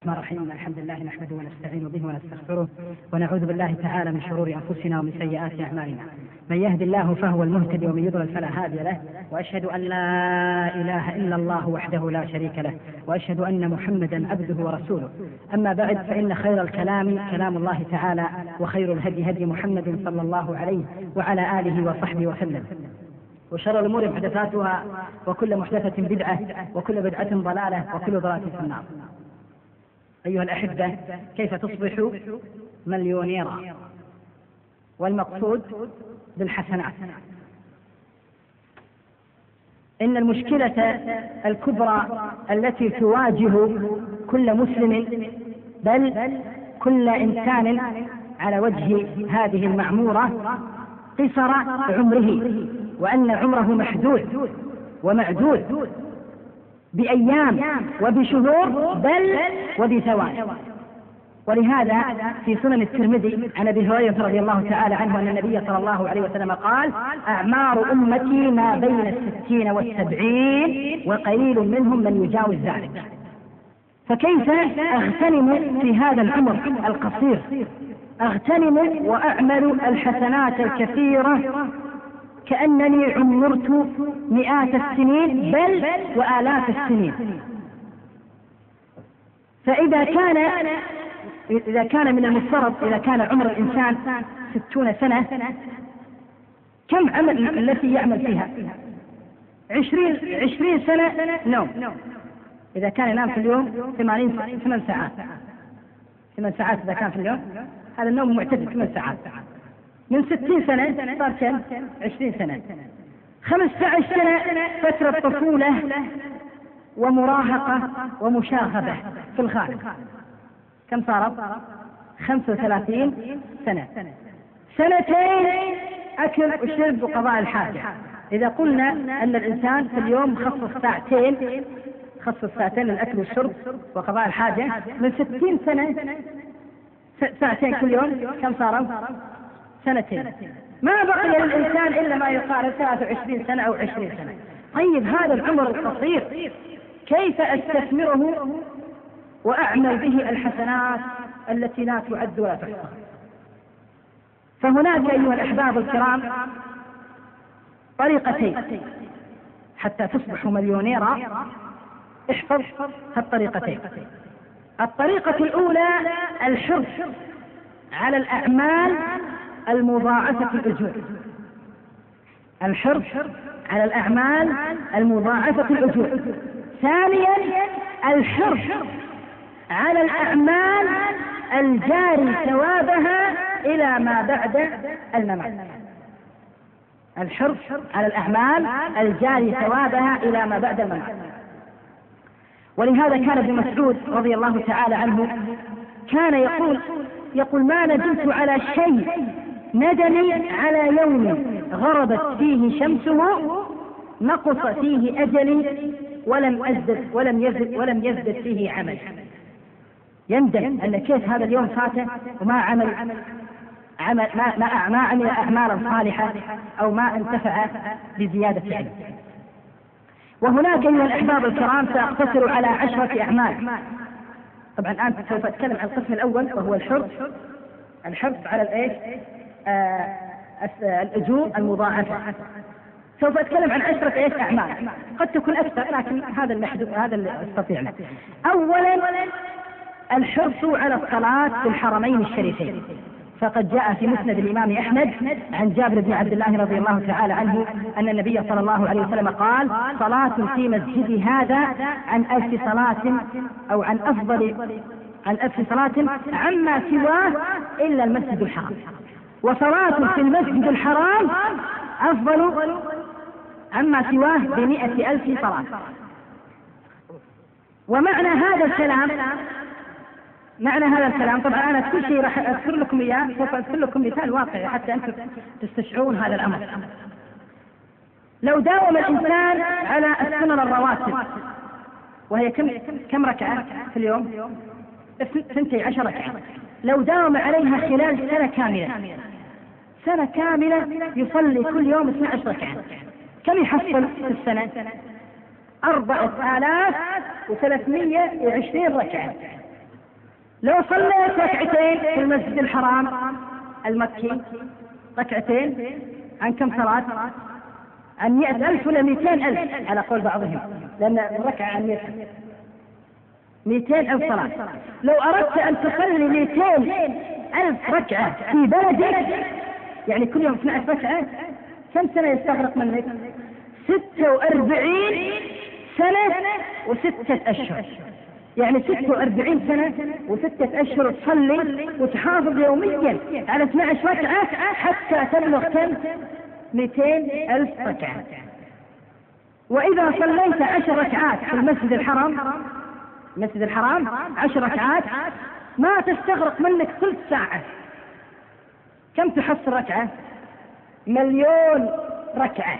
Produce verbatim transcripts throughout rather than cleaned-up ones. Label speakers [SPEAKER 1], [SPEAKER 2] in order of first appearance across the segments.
[SPEAKER 1] الرحمن الرحيم. الحمد لله نحمده ونستعين به ونستغفره ونعوذ بالله تعالى من شرور أنفسنا ومن سيئات أعمالنا. من يهد الله فهو المهتدي ومن يضلل فلا هادي له، وأشهد أن لا إله إلا الله وحده لا شريك له، وأشهد أن محمدا عبده ورسوله. أما بعد، فإن خير الكلام كلام الله تعالى، وخير الهدي هدي محمد صلى الله عليه وعلى آله وصحبه وسلم، وشر الأمور محدثاتها، وكل محدثة بدعة، وكل بدعة ضلالة، وكل ضلالة في النار. أيها الأحبة، كيف تصبح مليونيرا؟ والمقصود بالحسنات. إن المشكلة الكبرى التي تواجه كل مسلم، بل كل إنسان على وجه هذه المعمورة، قصر عمره، وأن عمره محدود ومعدود بأيام وبشهور بل وبثواني. ولهذا في سنن الترمذي عن أبي هريرة رضي الله تعالى عنه أن النبي صلى الله عليه وسلم قال: أعمار أمتي ما بين الستين والسبعين، وقليل منهم من يجاوز ذلك. فكيف أغتنم في هذا العمر القصير؟ أغتنم وأعمل الحسنات الكثيرة كأنني عمرت مئات السنين بل وآلاف السنين. فإذا كان إذا كان من المفترض إذا كان عمر الإنسان ستون سنة، كم عمل التي يعمل فيها؟ عشرين عشرين سنة نوم. إذا كان ينام في اليوم ثمانين ثمان ساعات ثمان ساعات إذا كان في اليوم، هذا النوم معتدل ثمان ساعات. من ستين سنة صار كم؟ عشرين سنة. خمسة عشر سنة فترة طفولة ومراهقة ومشاغبة في الغالب. كم صارت؟ خمسة وثلاثين سنة. سنتين أكل وشرب وقضاء الحاجة. إذا قلنا أن الإنسان في اليوم خصص ساعتين خصص ساعتين للأكل والشرب وقضاء الحاجة، من ستين سنة ساعتين كل يوم، كم صاروا؟ سنتين. ما بقي للإنسان إلا ما يقارب ثلاثة وعشرين سنة أو عشرين سنة. طيب، هذا العمر القصير كيف أستثمره وأعمل به الحسنات التي لا تعد ولا تحصى؟ فهناك أيها الأحباب الكرام طريقتين حتى تصبحوا مليونيرا. احفظ هالطريقتين. الطريقة الأولى الحرص على الأعمال المضاعفة الأجور. الحرص على الأعمال المضاعفة الأجور. ثانيا الحرص على الأعمال الجاري ثوابها إلى ما بعد الممات. الحرص على الأعمال الجاري ثوابها إلى ما بعد الممات. ولهذا كان ابن مسعود رضي الله تعالى عنه كان يقول يقول ما ندمت على شيء ندمي على يوم غربت فيه شمسه نقص فيه أجلي ولم أزدد ولم يزدد ولم يزدد فيه عمل. يندم أن كيف هذا اليوم فاته وما عمل عمل ما ما ما عمل أعمالا صالحة أو ما انتفع بزيادة علم. وهناك أيها الأحباب الكرام سأقتصر على عشرة أعمال. طبعا الآن سوف أتكلم عن القسم الأول وهو الحرص الحرص على الإيش؟ آه الأجور المضاعفة. سوف أتكلم عن عشرة إيش أعمال، قد تكون أكثر لكن هذا المحدود، هذا اللي أستطيع. أولا الحرص على الصلاة في الحرمين الشريفين. فقد جاء في مسند الإمام أحمد عن جابر بن عبد الله رضي الله تعالى عنه أن النبي صلى الله عليه وسلم قال: صلاة في مسجدي هذا عن ألف صلاة أو عن أفضل عن ألف صلاة عما سواه إلا المسجد الحرام، وصلاة في المسجد الحرام أفضل عما سواه بمئة ألف صلاة. ومعنى هذا الكلام معنى هذا الكلام طبعا أنا كل شيء راح أذكر لكم إياه، سوف أذكر لكم مثال واقعي حتى أنتم تستشعرون هذا الأمر. لو داوم الإنسان على السنن الرواتب، وهي كم كم ركعة في اليوم؟ اثنتي عشر ركعة. لو داوم عليها خلال سنة كاملة سنة كاملة يصلي كل يوم اثنتي عشرة ركعة، كم يحصل في السنة؟ أربعة آلاف وثلاثمائة وعشرين ركعة. لو صليت ركعتين في المسجد الحرام المكي، ركعتين عن كم صلاة؟ عن مئة ألف ولا مئتين ألف على قول بعضهم، لأن الركعة عن مئة ألف، مئتين ألف صلاة. لو أردت أن تصلي مئتين ألف ركعة في بلدك، يعني كل يوم اثنتا عشرة ركعة، كم سنة يستغرق منك؟ ستة وأربعين سنة وستة أشهر، يعني ستة وأربعين سنة وستة أشهر تصلي وتحافظ يوميا على اثنتا عشرة ركعة حتى تبلغ كم؟ مئتين ألف ركعة. وإذا صليت عشر ركعات في المسجد الحرام، المسجد الحرام عشر ركعات ما تستغرق منك ثلث ساعة. كم تحصل ركعة؟ مليون ركعة،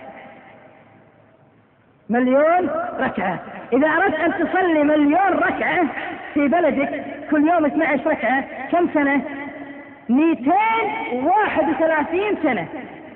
[SPEAKER 1] مليون ركعة. إذا أردت أن تصلي مليون ركعة في بلدك كل يوم اثنتا عشرة ركعة، كم سنة؟ مئتين وواحد وثلاثين سنة.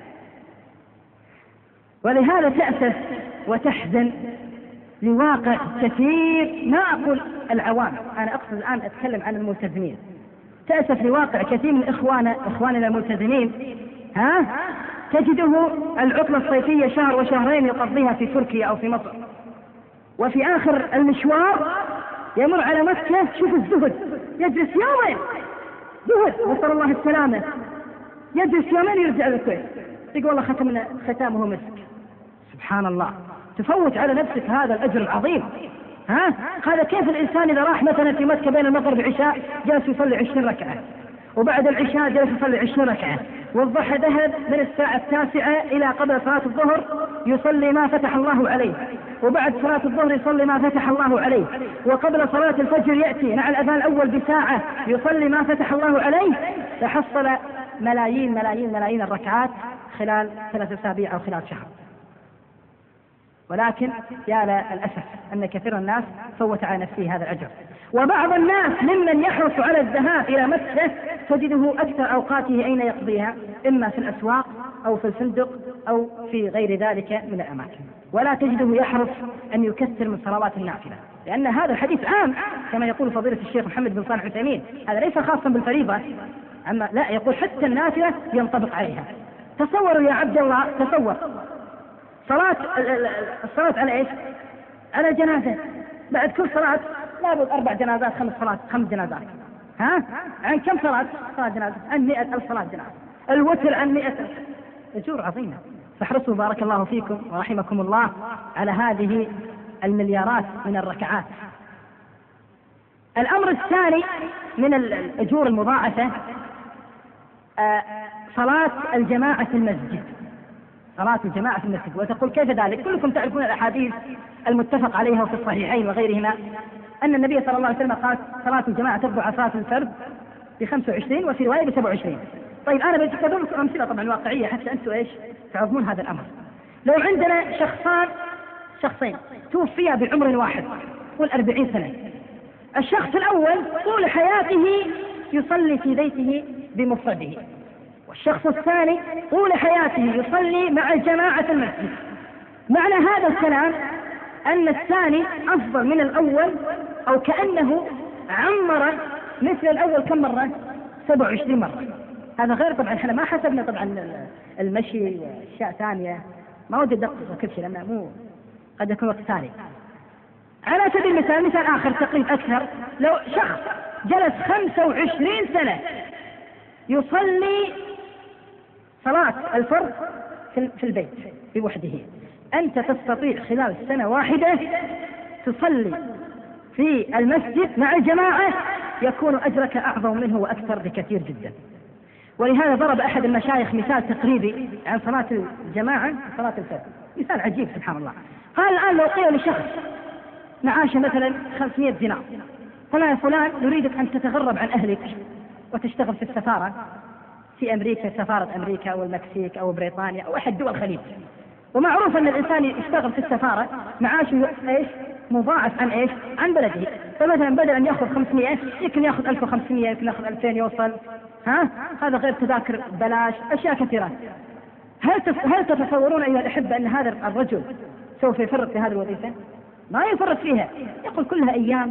[SPEAKER 1] ولهذا تأسف وتحزن لواقع كثير، ما أقول العوام، أنا أقصد الآن أتكلم عن الملتزمين. تأسف لواقع كثير من إخوانا إخواننا الملتزمين، ها تجده العطلة الصيفية شهر وشهرين يقضيها في تركيا أو في مصر، وفي آخر المشوار يمر على مكة، شوف الزهد، يجلس يومين زهد نسأل الله السلامة، يجلس يومين يرجع للكويت يقول والله ختمنا ختامه مسك. سبحان الله، تفوت على نفسك هذا الأجر العظيم. ها هذا كيف الإنسان إذا راح مثلا في مكة بين المغرب والعشاء جالس يصلي عشرين ركعة، وبعد العشاء جالس يصلي عشرين ركعة، والضحى ذهب من الساعة التاسعة إلى قبل صلاة الظهر يصلي ما فتح الله عليه، وبعد صلاة الظهر يصلي ما فتح الله عليه، وقبل صلاة الفجر يأتي مع الأذان الأول بساعة يصلي ما فتح الله عليه، لحصل ملايين ملايين ملايين الركعات خلال ثلاثة أسابيع أو خلال شهر. ولكن يا للأسف أن كثير من الناس فوت على نفسه هذا الأجر. وبعض الناس ممن يحرص على الذهاب إلى مكة تجده أكثر أوقاته أين يقضيها؟ إما في الأسواق أو في الفندق أو في غير ذلك من الأماكن، ولا تجده يحرص أن يكثر من صلوات النافلة، لأن هذا الحديث عام كما يقول فضيلة الشيخ محمد بن صالح العثيمين، هذا ليس خاصا بالفريضة، أما لا، يقول حتى النافلة ينطبق عليها. تصوروا يا عبد الله، تصور صلاة الصلاة على ايش؟ على الجنازة، بعد كل صلاة لابد أربع جنازات خمس صلاة خمس جنازات. ها؟ عن كم صلاة؟ صلاة جنازة عن مئة ألف صلاة جنازة. الوتر عن مئة ألف. أجور عظيمة، فاحرصوا بارك الله فيكم ورحمكم الله على هذه المليارات من الركعات. الأمر الثاني من الأجور المضاعفة صلاة الجماعة في المسجد، صلاة الجماعة في المسجد. وتقول كيف ذلك؟ كلكم تعرفون الأحاديث المتفق عليها في الصحيحين وغيرهما أن النبي صلى الله عليه وسلم قال صلاة الجماعة تتبع صلاة الفرد بخمسة وعشرين وفي رواية بسبع وعشرين. طيب أنا بذكر لكم أمثلة طبعا واقعية حتى أنتم إيش تعظمون هذا الأمر. لو عندنا شخصان شخصين توفيا بعمر واحد قول أربعين سنة، الشخص الأول طول حياته يصلي في بيته بمفرده، والشخص الثاني طول حياته يصلي مع الجماعة في المسجد. معنى هذا الكلام أن الثاني أفضل من الأول، أو كأنه عمر مثل الأول كم مرة؟ سبع وعشرين مرة. هذا غير طبعا احنا ما حسبنا طبعا المشي وأشياء ثانية، ما ودي أدقق كل شيء لأنه مو قد يكون وقت ثاني. على سبيل المثال مثال آخر تقريب أكثر، لو شخص جلس خمسة وعشرين سنة يصلي صلاة الفرض في البيت بوحده، أنت تستطيع خلال سنة واحدة تصلي في المسجد مع الجماعة يكون أجرك أعظم منه وأكثر بكثير جدا. ولهذا ضرب أحد المشايخ مثال تقريبي عن صلاة الجماعة صلاة الفرد، مثال عجيب سبحان الله. قال الآن لو قيل لشخص معاشه مثلا خمسمائة دينار، قال يا فلان نريدك أن تتغرب عن أهلك وتشتغل في السفارة في أمريكا، سفارة أمريكا أو المكسيك أو بريطانيا أو أحد دول الخليج، ومعروف أن الإنسان يشتغل في السفارة معاشه إيش مضاعف عن إيش عن بلده، فمثلا بدل أن يأخذ خمسمائة يمكن يأخذ ألف وخمسمائة، يمكن يأخذ ألفين يوصل، ها هذا غير تذاكر بلاش، أشياء كثيرة. هل هل تتصورون أيها الأحبة أن هذا الرجل سوف يفرط في هذه الوظيفة؟ ما يفرط فيها، يقول كلها أيام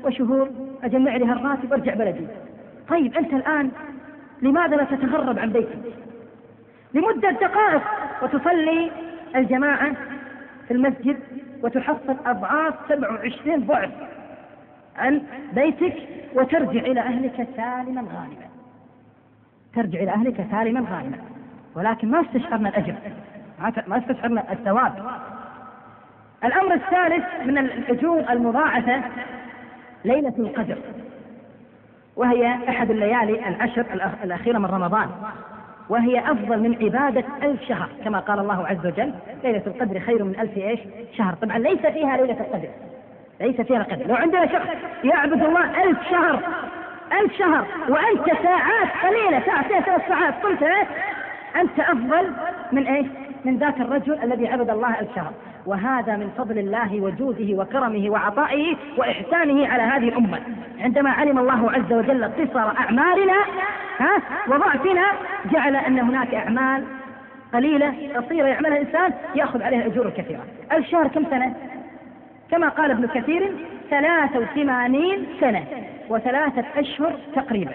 [SPEAKER 1] وشهور أجمع لها الراتب وارجع بلدي. طيب أنت الآن لماذا لا تتغرب عن بيتك لمدة دقائق وتصلي الجماعة في المسجد وتحصل أضعاف سبع وعشرين ضعف عن بيتك وترجع إلى أهلك سالما غانما، ترجع إلى أهلك سالما غانما، ولكن ما استشعرنا الأجر، ما استشعرنا الثواب. الأمر الثالث من الأجور المضاعفة ليلة القدر، وهي أحد الليالي العشر الأخيرة من رمضان، وهي أفضل من عبادة ألف شهر، كما قال الله عز وجل ليلة القدر خير من ألف إيش شهر. طبعا ليس فيها ليلة القدر، ليس فيها القدر. لو عندنا شخص يعبد الله ألف شهر ألف شهر وأنت ساعات قليلة، ساعتين ثلاث ساعات قلت إيه أنت أفضل من إيش من ذاك الرجل الذي عبد الله ألف شهر. وهذا من فضل الله وجوده وكرمه وعطائه وإحسانه على هذه الأمة. عندما علم الله عز وجل قصر أعمالنا ها وضعفنا جعل أن هناك أعمال قليلة قصيرة يعملها الإنسان يأخذ عليها أجور كثيرة. الشهر كم سنة؟ كما قال ابن كثير ثلاثة وثمانين سنة وثلاثة أشهر تقريبا.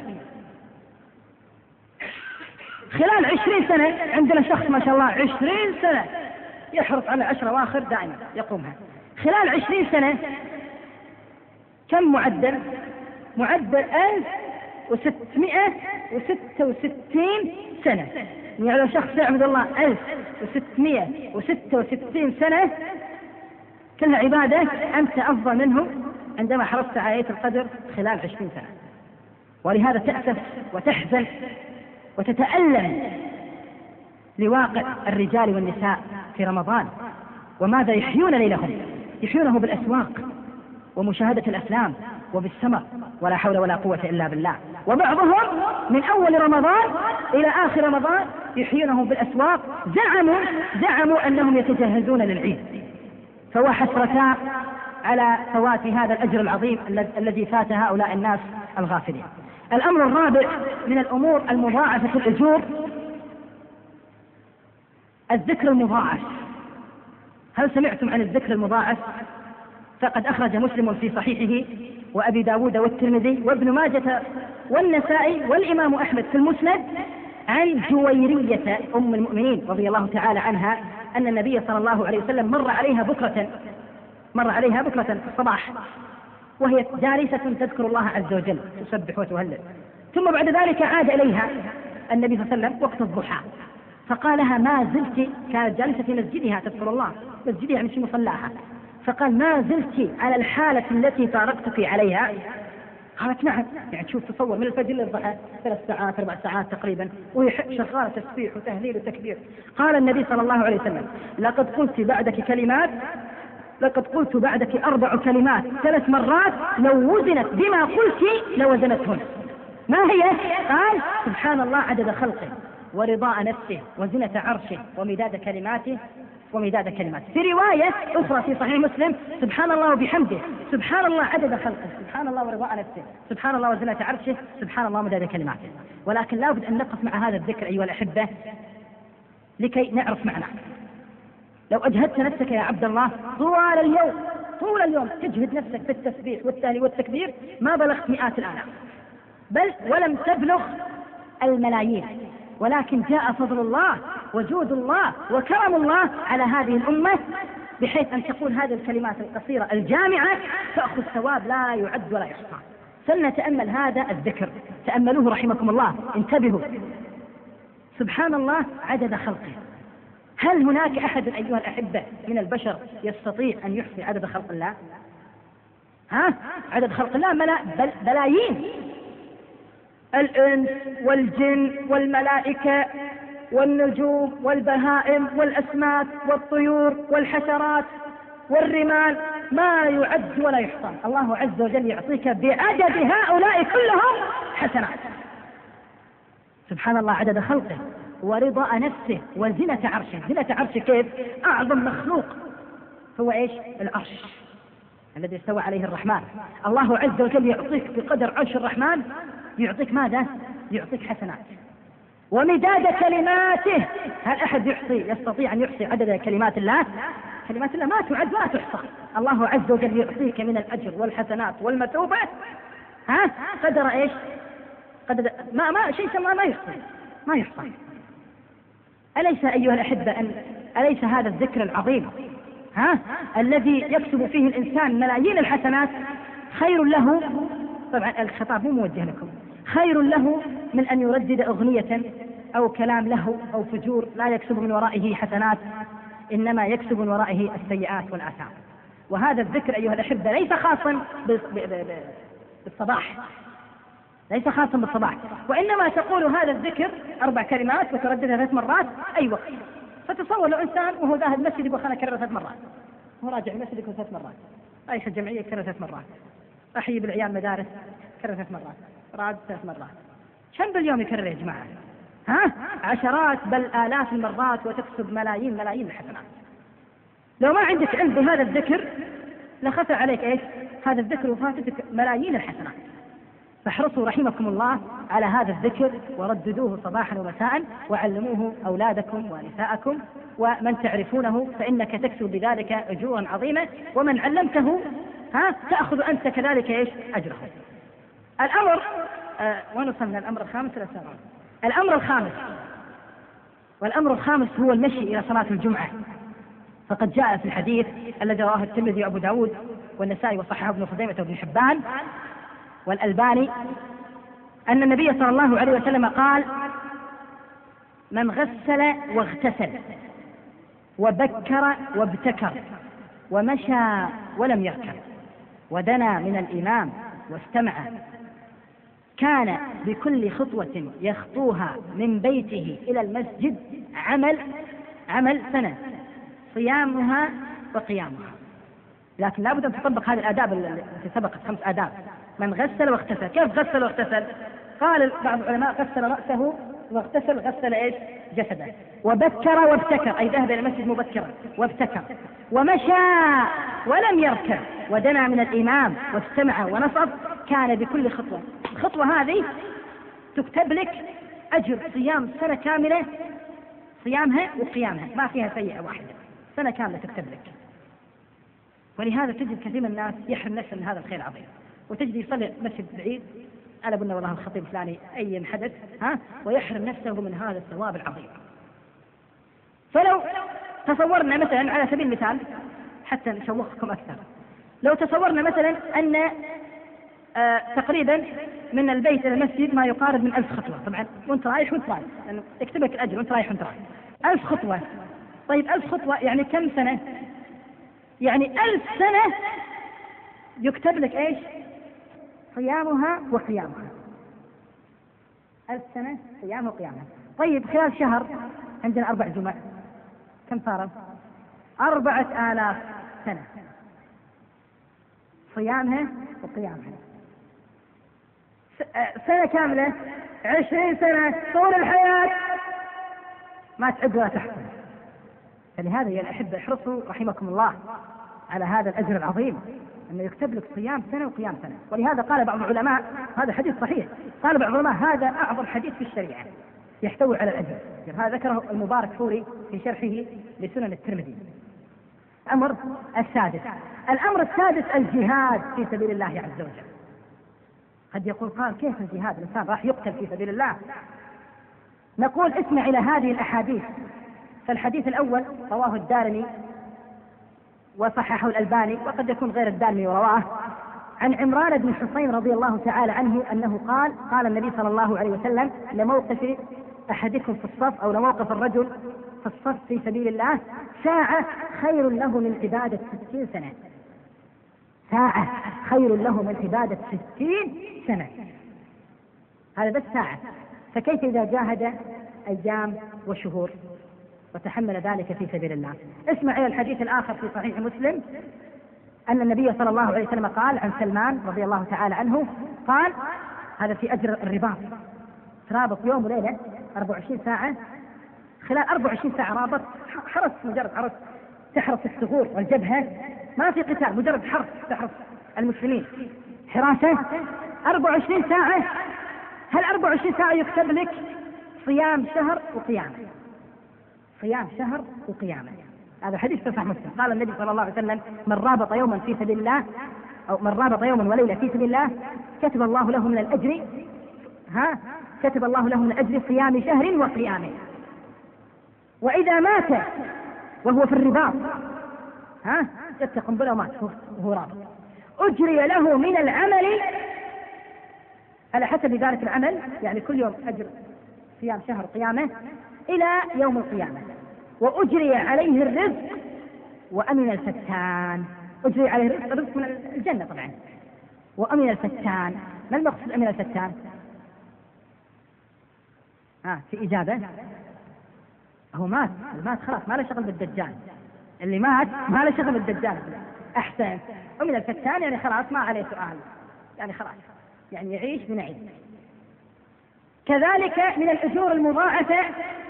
[SPEAKER 1] خلال عشرين سنة عندنا شخص ما شاء الله عشرين سنة يحرص على عشر أواخر دائما يقومها. خلال عشرين سنة كم معدل؟ معدل ألف وستمائة وستة وستين سنة. يعني لو شخص يعبد الله ألف وستمائة وستة وستين سنة كلها عبادة، أنت أفضل منه عندما حرصت على ليلة القدر خلال عشرين سنة. ولهذا تأسف وتحزن وتتألم لواقع الرجال والنساء في رمضان، وماذا يحيون ليلهم؟ يحيونه بالأسواق ومشاهدة الأفلام وبالسمر، ولا حول ولا قوة إلا بالله. وبعضهم من أول رمضان إلى آخر رمضان يحيونه بالأسواق، زعموا زعموا أنهم يتجهزون للعيد. فهو حسرتا على فوات هذا الأجر العظيم الذي فات هؤلاء الناس الغافلين. الأمر الرابع من الأمور المضاعفة الأجور الذكر المضاعف. هل سمعتم عن الذكر المضاعف؟ فقد أخرج مسلم في صحيحه وأبي داود والترمذي وابن ماجة والنسائي والإمام أحمد في المسند عن جويرية أم المؤمنين رضي الله تعالى عنها أن النبي صلى الله عليه وسلم مر عليها بكرة مر عليها بكرة في الصباح وهي جالسة تذكر الله عز وجل تسبح وتهلل، ثم بعد ذلك عاد إليها النبي صلى الله عليه وسلم وقت الضحى فقال لها ما زلت، كانت جالسة في مسجدها تذكر الله، مسجدها يعني في مصلاها، فقال ما زلت على الحالة التي فارقتك عليها؟ قالت نعم. يعني تشوف تصور من الفجر للضحى ثلاث ساعات أربع ساعات تقريبا وهي شغالة تسبيح وتهليل وتكبير. قال النبي صلى الله عليه وسلم لقد قلت بعدك كلمات لقد قلت بعدك أربع كلمات ثلاث مرات لو وزنت بما قلت لوزنتهن. ما هي؟ قال سبحان الله عدد خلقه ورضاء نفسه وزنة عرشه ومداد كلماته ومداد كلماته. في رواية أخرى في صحيح مسلم سبحان الله وبحمده، سبحان الله عدد خلقه، سبحان الله ورضاء نفسه، سبحان الله وزنة عرشه، سبحان الله ومداد كلماته. ولكن لا بد أن نقف مع هذا الذكر أيها الأحبة لكي نعرف معناه. لو أجهدت نفسك يا عبد الله طول اليوم طول اليوم تجهد نفسك في التسبيح والتهليل والتكبير ما بلغت مئات الآلاف بل ولم تبلغ الملايين، ولكن جاء فضل الله وجود الله وكرم الله على هذه الأمة بحيث أن تقول هذه الكلمات القصيرة الجامعة تأخذ ثواب لا يعد ولا يحصى. فلنتأمل هذا الذكر، تأملوه رحمكم الله، انتبهوا. سبحان الله عدد خلقه. هل هناك أحد أيها الأحبة من البشر يستطيع أن يحصي عدد خلق الله؟ ها؟ عدد خلق الله ملا بل بلايين، الإنس والجن والملائكة والنجوم والبهائم والأسماك والطيور والحشرات والرمال ما يعد ولا يحصى. الله عز وجل يعطيك بعدد هؤلاء كلهم حسنات. سبحان الله عدد خلقه ورضاء نفسه وزنة عرشه. زنة عرشه كيف؟ أعظم مخلوق هو إيش؟ العرش الذي استوى عليه الرحمن. الله عز وجل يعطيك بقدر عرش الرحمن يعطيك ماذا؟ يعطيك حسنات ومداد كلماته. هل أحد يحصي يستطيع أن يحصي عدد كلمات الله؟ كلمات الله ما تعد ولا تحصى. الله عز وجل يعطيك من الأجر والحسنات والمثوبة ها قدر إيش؟ قدر ما ما شيء ما ما يحصى ما يحصى. أليس أيها الأحبة أن أليس هذا الذكر العظيم ها الذي يكسب فيه الإنسان ملايين الحسنات خير له؟ طبعا الخطاب مو موجه لكم. خير له من أن يردد أغنية أو كلام له أو فجور لا يكسب من ورائه حسنات، إنما يكسب من ورائه السيئات والآثام. وهذا الذكر أيها الأحبة ليس خاصا بالصباح، ليس خاصا بالصباح، وإنما تقول هذا الذكر أربع كلمات وترددها ثلاث مرات أي وقت. فتصور لو إنسان وهو ذاهب المسجد يقول خلنا أكرر ثلاث مرات، هو راجع المسجد يقول ثلاث مرات، رايح الجمعية يكرر ثلاث مرات، أحيي بالعيال مدارس يكرر ثلاث مرات، راد ثلاث مرات. كم باليوم يكرر يا جماعة؟ ها؟ عشرات بل آلاف المرات وتكسب ملايين ملايين الحسنات. لو ما عندك علم بهذا الذكر لخفى عليك ايش؟ هذا الذكر وفاتتك ملايين الحسنات. فاحرصوا رحمكم الله على هذا الذكر ورددوه صباحا ومساء وعلموه أولادكم ونساءكم ومن تعرفونه، فإنك تكسب بذلك أجورا عظيمة، ومن علمته ها تأخذ أنت كذلك ايش؟ أجره. الأمر آه ونصلنا الأمر الخامس ولا السابع؟ الأمر الخامس، والأمر الخامس هو المشي إلى صلاة الجمعة. فقد جاء في الحديث الذي رواه الترمذي وأبو داود والنسائي وصححه ابن خزيمة وابن حبان والألباني أن النبي صلى الله عليه وسلم قال: من غسل واغتسل وبكر وابتكر ومشى ولم يركب ودنا من الإمام واستمع كان بكل خطوة يخطوها من بيته إلى المسجد عمل عمل سنة صيامها وقيامها. لكن لابد أن تطبق هذه الآداب التي سبقت، خمس آداب. من غسل واغتسل، كيف غسل واغتسل؟ قال بعض العلماء غسل رأسه واغتسل غسل ايش؟ جسده. وبكر وابتكر أي ذهب إلى المسجد مبكرا وابتكر. ومشى ولم يركب ودنا من الإمام واستمع ونصب كان بكل خطوة. الخطوة هذه تكتب لك أجر صيام سنة كاملة، صيامها وقيامها ما فيها سيئة واحدة، سنة كاملة تكتب لك. ولهذا تجد كثير من الناس يحرم نفسه من هذا الخير العظيم، وتجد يصلي مسجد بعيد على بنا والله الخطيب الفلاني أي حدث ها ويحرم نفسه من هذا الثواب العظيم. فلو تصورنا مثلا على سبيل المثال حتى نشوقكم أكثر، لو تصورنا مثلا أن آه تقريبا من البيت إلى المسجد ما يقارب من ألف خطوة، طبعا وانت رايح وانت رايح يعني اكتب لك الأجر وانت رايح وانت رايح ألف خطوة. طيب ألف خطوة يعني كم سنة؟ يعني ألف سنة يكتب لك ايش؟ صيامها وقيامها. ألف سنة صيامها وقيامها. طيب خلال شهر عندنا أربع جمع، كم صار؟ أربعة آلاف سنة صيامها وقيامها. سنة كاملة عشرين سنة طول الحياة ما تعد ولا تحصل. فلهذا يا الأحبة احرصوا رحمكم الله على هذا الأجر العظيم أنه يكتب لك صيام سنة وقيام سنة. ولهذا قال بعض العلماء هذا حديث صحيح، قال بعض العلماء هذا أعظم حديث في الشريعة يحتوي على الأجر. هذا ذكره المبارك فوري في شرحه لسنن الترمذي. الأمر السادس، الأمر السادس الجهاد في سبيل الله عز وجل. قد يقول قال كيف الجهاد؟ الإنسان راح يقتل في سبيل الله. نقول اسمع إلى هذه الأحاديث. فالحديث الأول رواه الدارمي وصححه الألباني وقد يكون غير الدارمي ورواه عن عمران بن حصين رضي الله تعالى عنه أنه قال قال النبي صلى الله عليه وسلم: لموقف أحدكم في الصف أو لموقف الرجل في الصف في سبيل الله ساعة خير له من عبادة ستين سنة. ساعة خير له من عبادة ستين سنة. هذا بس ساعة، فكيف إذا جاهد أيام وشهور وتحمل ذلك في سبيل الله؟ اسمع إلى الحديث الآخر في صحيح مسلم أن النبي صلى الله عليه وسلم قال عن سلمان رضي الله تعالى عنه قال هذا في أجر الرباط، ترابط يوم وليلة أربع وعشرين ساعة، خلال أربع وعشرين ساعة رابط حرس، مجرد حرس تحرس الثغور والجبهة، ما في قتال، مجرد حرس تحرس المسلمين حراسة أربع وعشرين ساعة. هل أربع وعشرين ساعة يكتب لك صيام شهر وقيامة، صيام شهر وقيامة. هذا حديث صحيح مسلم. قال النبي صلى الله عليه وسلم: من رابط يوما في سبيل الله أو من رابط يوما وليلة في سبيل الله كتب الله له من الأجر ها كتب الله له من الأجر صيام شهر وقيامه. وإذا مات وهو في الرباط ها جت قنبلة ومات وهو رابط أجري له من العمل على حسب ذلك العمل، يعني كل يوم أجر صيام شهر قيامه إلى يوم القيامة. وأجري عليه الرزق وأمن الفتان. أجري عليه الرزق, الرزق من الجنة طبعا. وأمن الفتان، ما المقصود أمن الفتان؟ آه في إجابة هو مات المات خلاص ما له شغل بالدجال، اللي مات ما له شغل بالدجال. أحسن. أمن الفتان يعني خلاص ما عليه سؤال، يعني خلاص يعني يعيش بنعيم. كذلك من الأجور المضاعفة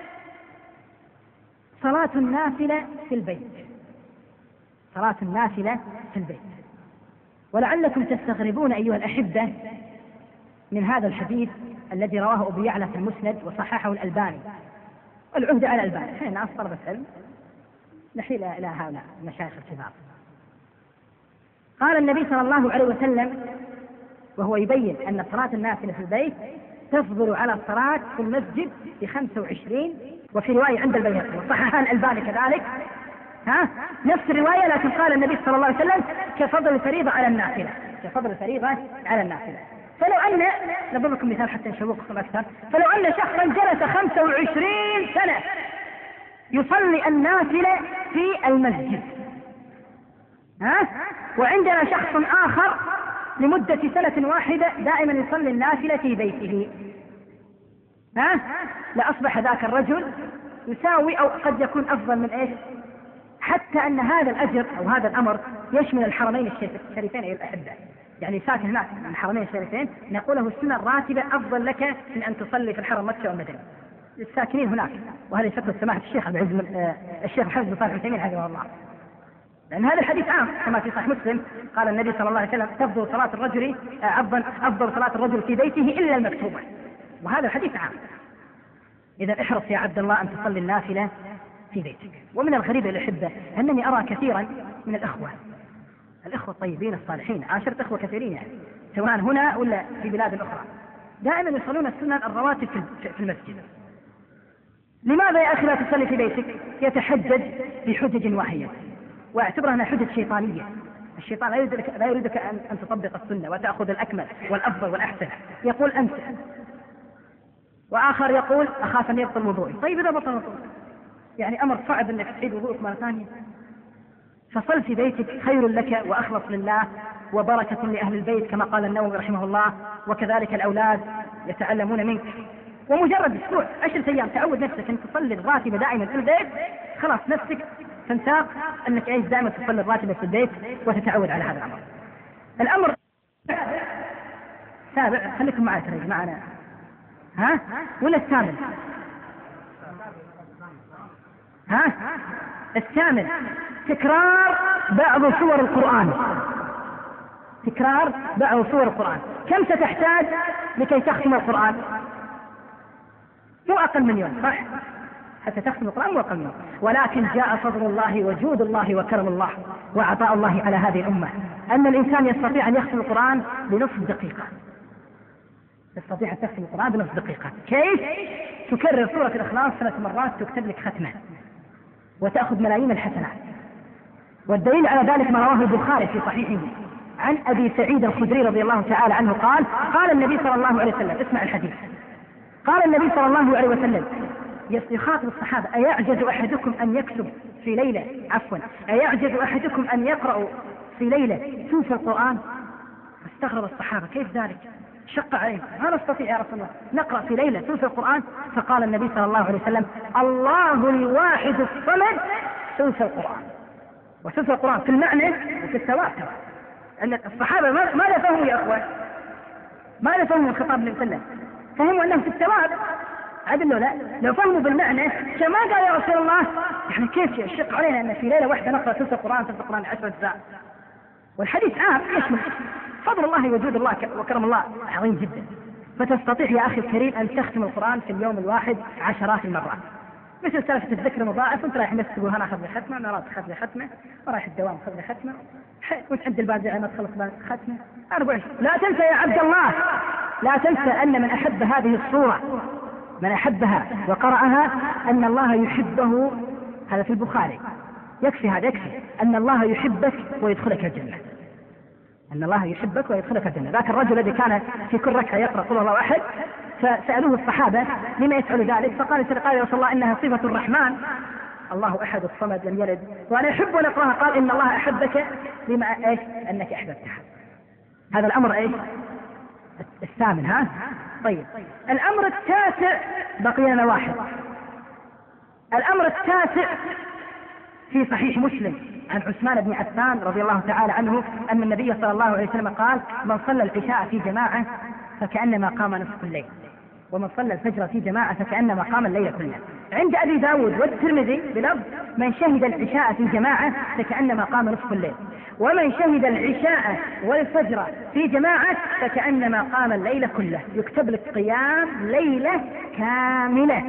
[SPEAKER 1] صلاة النافلة في البيت. صلاة النافلة في البيت. ولعلكم تستغربون أيها الأحبة من هذا الحديث الذي رواه أبو يعلى في المسند وصححه الألباني، والعهد على الألباني، حين ناس طلبة العلم نحيل إلى هؤلاء المشايخ الكبار. قال النبي صلى الله عليه وسلم وهو يبين أن صلاة النافلة في البيت تفضل على الصلاة في المسجد بخمسة وعشرين، وفي رواية عند البيهقي وصححها الألباني كذلك ها نفس الرواية، لكن قال النبي صلى الله عليه وسلم كفضل الفريضة على النافلة، كفضل الفريضة على النافلة. فلو أن نضرب لكم مثال حتى نشوقكم أكثر، فلو أن شخصا جلس خمسة وعشرين سنة يصلي النافلة في المسجد ها وعندنا شخص آخر لمدة سنة واحدة دائما يصلي النافلة في بيته، ها لأصبح ذاك الرجل يساوي أو قد يكون أفضل من إيش؟ حتى أن هذا الأجر أو هذا الأمر يشمل الحرمين الشريفين أيها الأحبة. يعني ساكن هناك من الحرمين الشريفين نقول له السنة الراتبة أفضل لك من أن تصلي في الحرم مكة والمدينة للساكنين هناك. وهذا فتوى سماحة الشيخ عبد العزيز الشيخ محمد بن صالح العثيمين حفظه الله، لأن هذا الحديث عام كما في صحيح مسلم. قال النبي صلى الله عليه وسلم تفضل صلاة الرجل أفضل أفضل صلاة الرجل في بيته إلا المكتوبة، وهذا الحديث عام. إذا احرص يا عبد الله أن تصلي النافلة في بيتك. ومن الغريب الأحبة أنني أرى كثيرا من الأخوة الأخوة الطيبين الصالحين، عاشرت أخوة كثيرين يعني سواء هنا ولا في بلاد أخرى، دائما يصلون السنن الرواتب في المسجد. لماذا يا أخي لا تصلي في بيتك؟ يتحجج بحجج واهية واعتبرها أنها حجج شيطانية. الشيطان لا يريدك, لا يريدك أن, أن تطبق السنة وتأخذ الأكمل والأفضل والأحسن، يقول أنت، وآخر يقول أخاف أن يبطل وضوئي. طيب إذا بطل وضوئي يعني أمر صعب أنك تعيد وضوءك مرة ثانية، فصل في بيتك خير لك وأخلص لله وبركة لأهل البيت كما قال النووي رحمه الله، وكذلك الأولاد يتعلمون منك. ومجرد أسبوع عشرة أيام تعود نفسك أن تصلي الراتبة دائما في البيت، خلاص نفسك تنساق أنك عايز دائما تصلي الراتبة في البيت وتتعود على هذا الأمر. الأمر سابع، خليكم معي ترى معنا ها ولا الثامن؟ ها الثامن تكرار بعض سور القرآن. تكرار بعض سور القرآن. كم ستحتاج لكي تختم القرآن؟ مو أقل من يوم صح؟ حتى تختم القرآن مو أقل من يوم. ولكن جاء فضل الله وجود الله وكرم الله وعطاء الله على هذه الأمة أن الإنسان يستطيع أن يختم القرآن بنصف دقيقة. تستطيع أن تختم القرآن بنصف دقيقة. كيف؟ تكرر سورة الإخلاص ثلاث مرات تكتب لك ختمة وتأخذ ملايين الحسنات. والدليل على ذلك ما رواه البخاري في صحيحه عن أبي سعيد الخدري رضي الله تعالى عنه قال قال النبي صلى الله عليه وسلم، اسمع الحديث، قال النبي صلى الله عليه وسلم يخاطب الصحابة: أيعجز أحدكم أن يكتب في ليلة عفوا أيعجز أحدكم أن يقرأ في ليلة ثلث القرآن؟ استغرب الصحابة: كيف ذلك؟ شق عليهم، ما نستطيع يا رسول الله نقرأ في ليلة ثلث القرآن. فقال النبي صلى الله عليه وسلم: الله الواحد الصمد ثلث القرآن. وثلث القرآن في المعنى وفي الثواب. أن الصحابة ماذا فهموا يا أخوان؟ ماذا فهموا الخطاب النبي صلى الله عليه وسلم؟ فهموا أنهم في الثواب عدل لا. لو فهموا بالمعنى كما قال يا رسول الله يعني كيف يشق علينا أن في ليلة واحدة نقرأ ثلث القرآن ثلث القرآن عشرة أجزاء. والحديث عام يشمل فضل الله وجود الله وكرم الله عظيم جدا. فتستطيع يا أخي الكريم أن تختم القرآن في اليوم الواحد عشرات المرات. مثل سلفة الذكر المضاعف، وانت رايح مسجد تقول انا اخذ لي ختمه، انا رايح اخذ لي ختمه، ورايح الدوام اخذ لي ختمه، وانت عند البازع ما تخلص ختمه أربع. لا تنسى يا عبد الله، لا تنسى ان من احب هذه الصورة، من احبها وقرأها، ان الله يحبه. هذا في البخاري، يكفي هذا يكفي ان الله يحبك ويدخلك الجنة، ان الله يحبك ويدخلك الجنة. ذاك الرجل الذي كان في كل ركعة يقرأ قل الله احد، فسألوه الصحابة لما يفعل ذلك، فقال قال يا رسول الله انها صفة الرحمن، الله احد الصمد لم يلد وانا يحب ان اقراها. قال ان الله احبك بما ايش؟ انك احببتها. هذا الامر ايش؟ الثامن. ها طيب، الامر التاسع بقي لنا واحد. الامر التاسع في صحيح مسلم عن عثمان بن عفان رضي الله تعالى عنه ان النبي صلى الله عليه وسلم قال من صلى العشاء في جماعة فكأنما قام نصف الليل، ومن صلى الفجر في جماعة فكأنما قام الليل كله. عند أبي داود والترمذي بلفظ من شهد العشاء في جماعة فكأنما قام نصف الليل، ومن شهد العشاء والفجر في جماعة فكأنما قام الليل كله. يكتب لك قيام ليلة كاملة،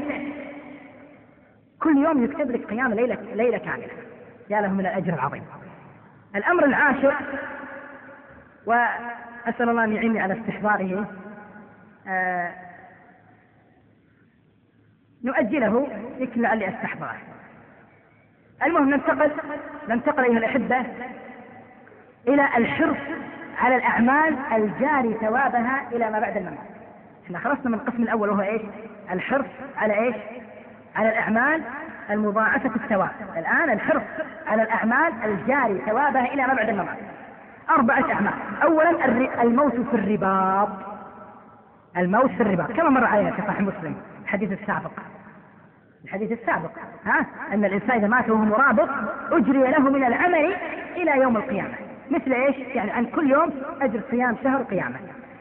[SPEAKER 1] كل يوم يكتب لك قيام ليلة, ليلة كاملة. يا له من الأجر العظيم. الأمر العاشر، وأسأل الله أن يعيني على استحضاره، آه نؤجله يمكن لعلي استحضره. المهم ننتقل ننتقل أيها الأحبة إلى الحرص على الأعمال الجاري ثوابها إلى ما بعد الممات. احنا خلصنا من القسم الأول وهو إيش؟ الحرص على إيش؟ على الأعمال المضاعفة الثواب. الآن الحرص على الأعمال الجاري ثوابها إلى ما بعد الممات. أربعة أعمال. أولا الموت في الرباط، الموت في الرباط كما مر علينا في صحيح مسلم الحديث السابق، الحديث السابق ها أن الإنسان إذا مات وهو مرابط أجري له من العمل إلى يوم القيامة، مثل إيش؟ يعني عن كل يوم أجر صيام شهر قيامة.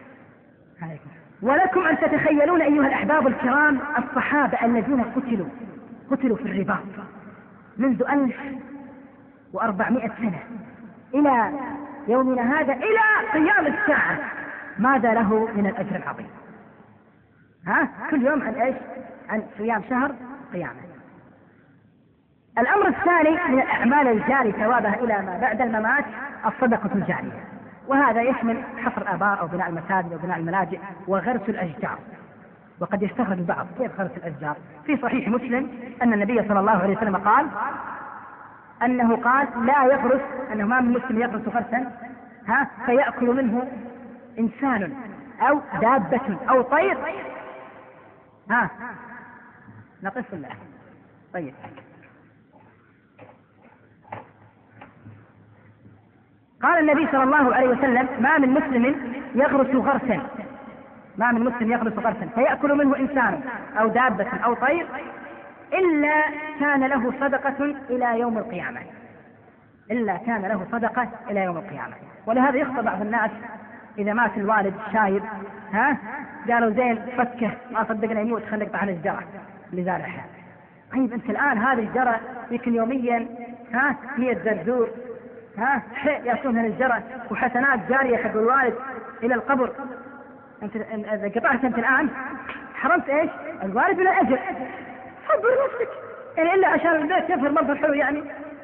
[SPEAKER 1] ولكم أن تتخيلون أيها الأحباب الكرام الصحابة الذين قتلوا قتلوا في الرباط منذ ألف وأربعمائة سنة إلى يومنا هذا إلى قيام الساعة، ماذا له من الأجر العظيم؟ ها كل يوم عن إيش؟ عن صيام شهر قيامة. الأمر الثاني من الأعمال الجاري ثوابها إلى ما بعد الممات الصدقة الجارية، وهذا يشمل حفر الآبار أو بناء المساجد أو بناء الملاجئ وغرس الأشجار. وقد يستغرب البعض كيف غرس الأشجار؟ في صحيح مسلم أن النبي صلى الله عليه وسلم قال أنه قال لا يغرس، أنه ما من مسلم يغرس غرسا ها فيأكل منه إنسان أو دابة أو طير. ها نقص الله. طيب قال النبي صلى الله عليه وسلم ما من مسلم يغرس غرسا ما من مسلم يغرس غرسا فيأكل منه إنسان أو دابة أو طير إلا كان له صدقة إلى يوم القيامة، إلا كان له صدقة إلى يوم القيامة. ولهذا يخطى بعض الناس إذا مات الوالد شايب ها قالوا زين فكه ما صدقنا يموت خلينا نقطع عن الجرة اللي زارعها. طيب أنت الآن هذه الجرة يمكن يوميا ها مية زرزور ها يأتونها للجرة وحسنات جارية حق الوالد إلى القبر. أنت إذا قطعت أنت الآن حرمت إيش؟ الوالد من الأجر. صبر نفسك يعني إلا عشان البيت يظهر منظر حلو يعني.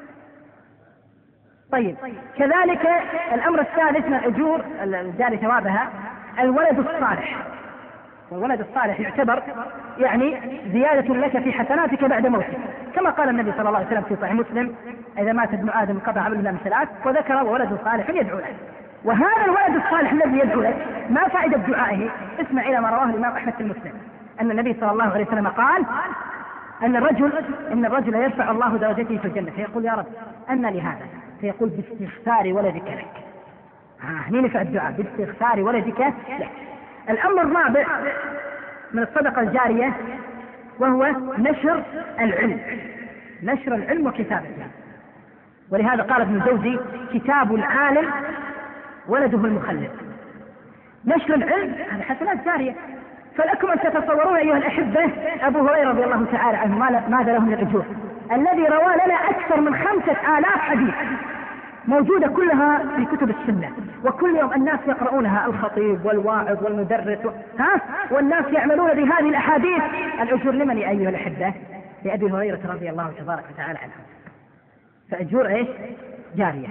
[SPEAKER 1] طيب كذلك الأمر الثالث من الأجور الجاري ثوابها الولد الصالح. والولد الصالح يعتبر يعني زيادة لك في حسناتك بعد موتك، كما قال النبي صلى الله عليه وسلم في صحيح مسلم إذا مات ابن آدم انقطع عمله إلا من ثلاث، وذكر وولد صالح يدعو له. وهذا الولد الصالح الذي يدعو لك ما فائدة دعائه؟ اسمع إلى ما رواه الإمام أحمد في المسلم أن النبي صلى الله عليه وسلم قال أن الرجل إن الرجل يرفع الله درجته في الجنة فيقول يا رب أن لهذا، فيقول باستغفار ولدك لك. ها هنا نفع الدعاء باستغفار ولدك لك. الأمر الرابع من الصدقة الجارية وهو نشر العلم، نشر العلم وكتابته. ولهذا قال ابن الجوزي كتاب العالم ولده المخلد. نشر العلم هذا حسنات جارية. فلكم أن تتصورون أيها الأحبة أبو هريرة رضي الله تعالى عنه ماذا له من الأجور، الذي روى لنا أكثر من خمسة آلاف حديث موجودة كلها في كتب السنة، وكل يوم الناس يقرؤونها الخطيب والواعظ والمدرس ها والناس يعملون بهذه الأحاديث. الأجور لمن أيها الأحبة؟ لأبي هريرة رضي الله تبارك وتعالى عنه. فأجور إيش؟ جارية.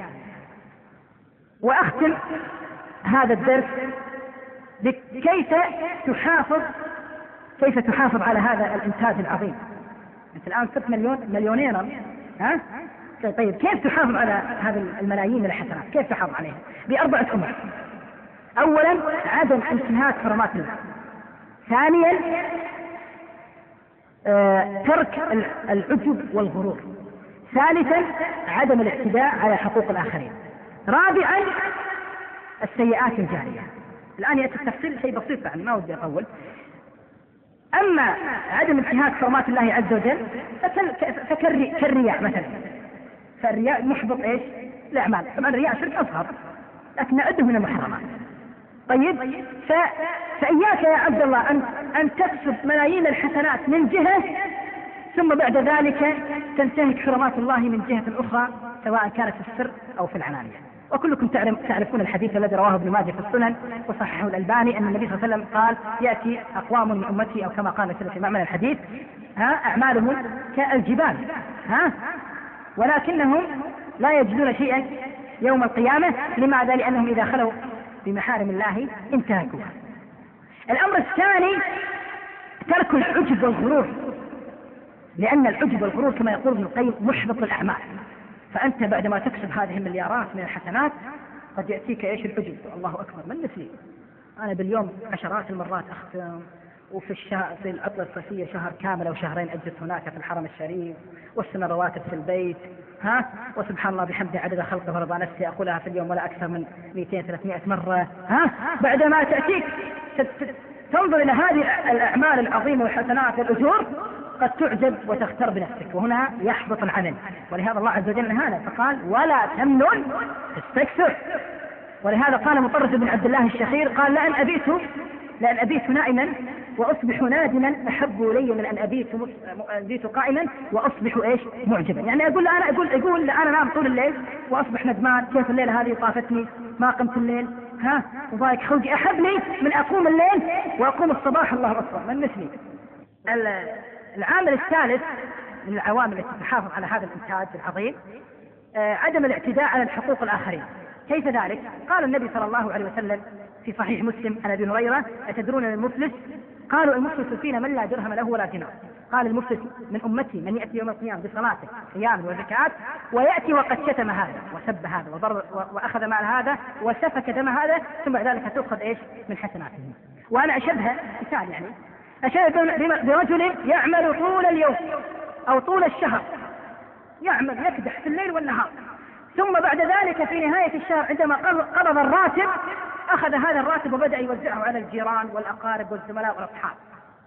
[SPEAKER 1] وأختم هذا الدرس بكيف تحافظ كيف تحافظ على هذا الإنتاج العظيم. أنت الآن صرت مليون مليونيرا، ها؟ طيب كيف تحافظ على هذه الملايين من الحسنات؟ كيف تحافظ عليها؟ بأربعة أمور. أولا عدم انتهاك حرمات الله. ثانيا آه ترك العجب والغرور. ثالثا عدم الاعتداء على حقوق الآخرين. رابعا السيئات الجارية. الآن يأتي التفصيل شيء بسيط يعني ما ودي أطول. أما عدم انتهاك حرمات الله عز وجل فكالرياء مثلا، فالرياء محبط إيش؟ الأعمال. طبعا الرياء شرك أصغر لكن نعده من المحرمات. طيب ف... فإياك يا عبد الله أن, أن تكسب ملايين الحسنات من جهة ثم بعد ذلك تنتهك حرمات الله من جهة أخرى، سواء كانت في السر أو في العلانية. وكلكم تعرفون الحديث الذي رواه ابن ماجه في السنن وصححه الألباني أن النبي صلى الله عليه وسلم قال: يأتي أقوام من أمتي، أو كما قال في معنى الحديث، ها أعمالهم كالجبال، ها ولكنهم لا يجدون شيئا يوم القيامة. لماذا؟ لأنهم إذا خلوا بمحارم الله انتهكوها. الأمر الثاني ترك العجب والغرور، لأن العجب والغرور كما يقول ابن القيم محبط الأعمال. فأنت بعدما تكسب هذه المليارات من الحسنات قد يأتيك إيش؟ العجب. الله أكبر، من مثلي أنا باليوم عشرات المرات أختم، وفي الشهر في العطلة الصيفية شهر كامل أو شهرين أجلس هناك في الحرم الشريف، والسنة رواتب في البيت، ها وسبحان الله بحمده عدد خلقه فرضى نفسي أقولها في اليوم ولا أكثر من مئتين ثلاثمائة مرة. ها بعدما تأتيك تنظر إلى هذه الأعمال العظيمة والحسنات والأجور قد تعجب وتغتر بنفسك، وهنا يحبط العمل. ولهذا الله عز وجل نهانا فقال: ولا تمنن تستكثر. ولهذا قال مطرف بن عبد الله الشخير قال: لأن أبيت لأن أبيت نائما وأصبح نادما أحب لي من أن أبيت أبيت قائما وأصبح إيش؟ معجبا. يعني أقول أنا أقول أقول أنا نام طول الليل وأصبح ندمان، كيف الليلة هذه طافتني ما قمت الليل، ها وضايق خلقي، أحب لي من أقوم الليل وأقوم الصباح الله أكبر، من مثلي. العامل الثالث من العوامل التي تحافظ على هذا الإنتاج العظيم عدم الاعتداء على حقوق الآخرين. كيف ذلك؟ قال النبي صلى الله عليه وسلم في صحيح مسلم عن أبي هريرة: أتدرون المفلس؟ قالوا: المفلس فينا من لا درهم له ولا دينار. قال: المفلس من أمتي من يأتي يوم القيامة بصلاته صيام وزكاة ويأتي وقد شتم هذا وسب هذا وضرب وأخذ مال هذا وسفك دم هذا، ثم بعد ذلك تأخذ إيش؟ من حسناته. وأنا أشبه مثال يعني أشبه برجل يعمل طول اليوم أو طول الشهر، يعمل يكدح في الليل والنهار، ثم بعد ذلك في نهاية الشهر عندما قبض الراتب أخذ هذا الراتب وبدأ يوزعه على الجيران والأقارب والزملاء والأصحاب،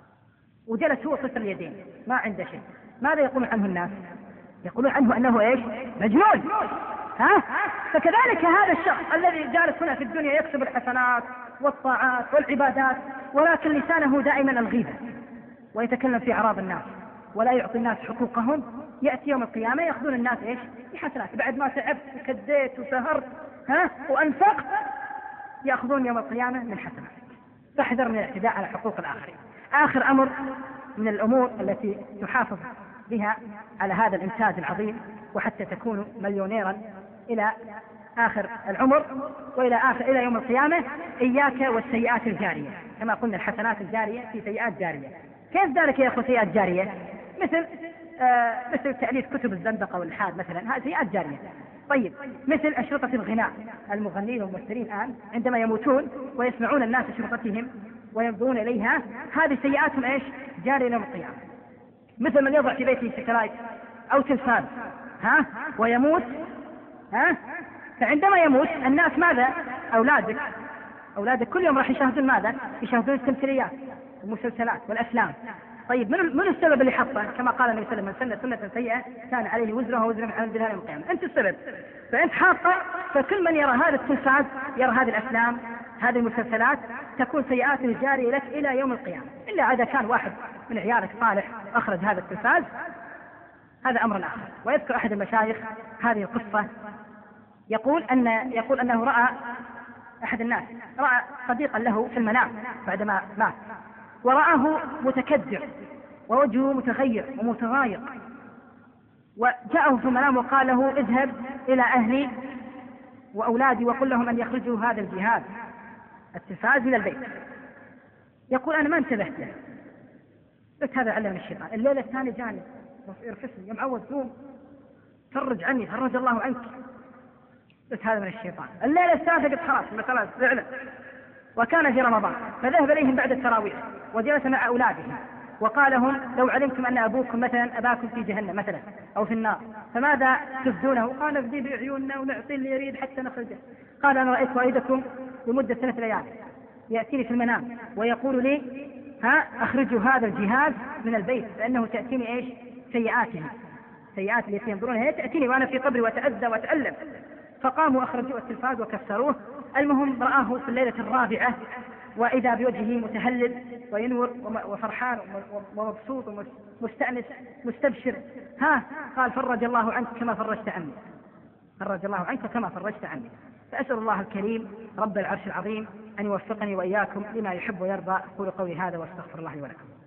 [SPEAKER 1] وجلس هو صفر اليدين ما عنده شيء. ماذا يقول عنه الناس؟ يقولون عنه أنه إيش؟ مجنون. ها؟ فكذلك هذا الشخص الذي جالس هنا في الدنيا يكسب الحسنات والطاعات والعبادات، ولكن لسانه دائما الغيبة ويتكلم في أعراض الناس ولا يعطي الناس حقوقهم، يأتي يوم القيامة يأخذون الناس إيش؟ بحسنات. بعد ما تعبت وكديت وسهرت ها وأنفقت يأخذون يوم القيامة من حسنات. فاحذر من الاعتداء على حقوق الآخرين. آخر أمر من الأمور التي تحافظ بها على هذا الإنتاج العظيم وحتى تكون مليونيرا إلى آخر العمر وإلى آخر إلى يوم القيامة: إياك والسيئات الجارية. كما قلنا الحسنات الجارية في سيئات جارية. كيف ذلك يا أخو سيئات جارية؟ مثل آه مثل تأليف كتب الزندقة والإلحاد مثلا، هذه سيئات جارية. طيب مثل أشرطة الغناء، المغنين والممثلين الآن عندما يموتون ويسمعون الناس أشرطتهم وينظرون إليها، هذه سيئاتهم إيش؟ جارية يوم القيامة. مثل من يضع في بيته سكرايت أو تلفاز ها ويموت، ها فعندما يموت الناس ماذا؟ أولادك أولادك كل يوم راح يشاهدون ماذا؟ يشاهدون التمثيليات والمسلسلات والأفلام. طيب من من السبب اللي حطه؟ كما قال النبي صلى الله عليه وسلم: سنة سيئة كان عليه وزرها ووزر من عند الله يوم القيامة. أنت السبب، فأنت حاطه، فكل من يرى هذا التلفاز يرى هذه الأفلام هذه المسلسلات تكون سيئات جارية لك إلى يوم القيامة، إلا إذا كان واحد من عيالك صالح أخرج هذا التلفاز، هذا أمر آخر. ويذكر أحد المشايخ هذه القصة، يقول أن يقول أنه رأى أحد الناس رأى صديقا له في المنام بعدما مات، ورآه متكدر ووجهه متغير ومتغاير، وجاءه في المنام وقال له اذهب إلى أهلي وأولادي وقل لهم أن يخرجوا هذا الجهاز التلفاز من البيت. يقول أنا ما انتبهت له، قلت هذا علمني الشيطان. الليلة الثانية جاني يرفسني يا معود قوم فرج عني فرج الله عنك، قلت هذا من الشيطان. الليلة الثالثة قلت خلاص خلاص فعلا، وكان في رمضان، فذهب إليهم بعد التراويح وجلس مع أولادهم وقال لهم لو علمتم أن أبوكم مثلا أباكم في جهنم مثلا أو في النار فماذا تفدونه؟ قال نفدي بعيوننا ونعطي اللي يريد حتى نخرجه. قال أنا رأيت والدكم لمدة ثلاث ليال يأتيني في المنام ويقول لي ها أخرجوا هذا الجهاز من البيت لأنه تأتيني إيش سيئاته، سيئات التي ينظرونها هي تأتيني وأنا في قبري وأتأذى وأتألم. فقاموا أخرجوا التلفاز وكسروه. المهم رآه في الليلة الرابعة وإذا بوجهه متهلل وينور وفرحان ومبسوط ومستأنس مستبشر. ها قال فرج الله عنك كما فرجت عني، فرج الله عنك كما فرجت عني. فأسأل الله الكريم رب العرش العظيم أن يوفقني وإياكم لما يحب ويرضى. أقول قولي هذا واستغفر الله لي ولكم.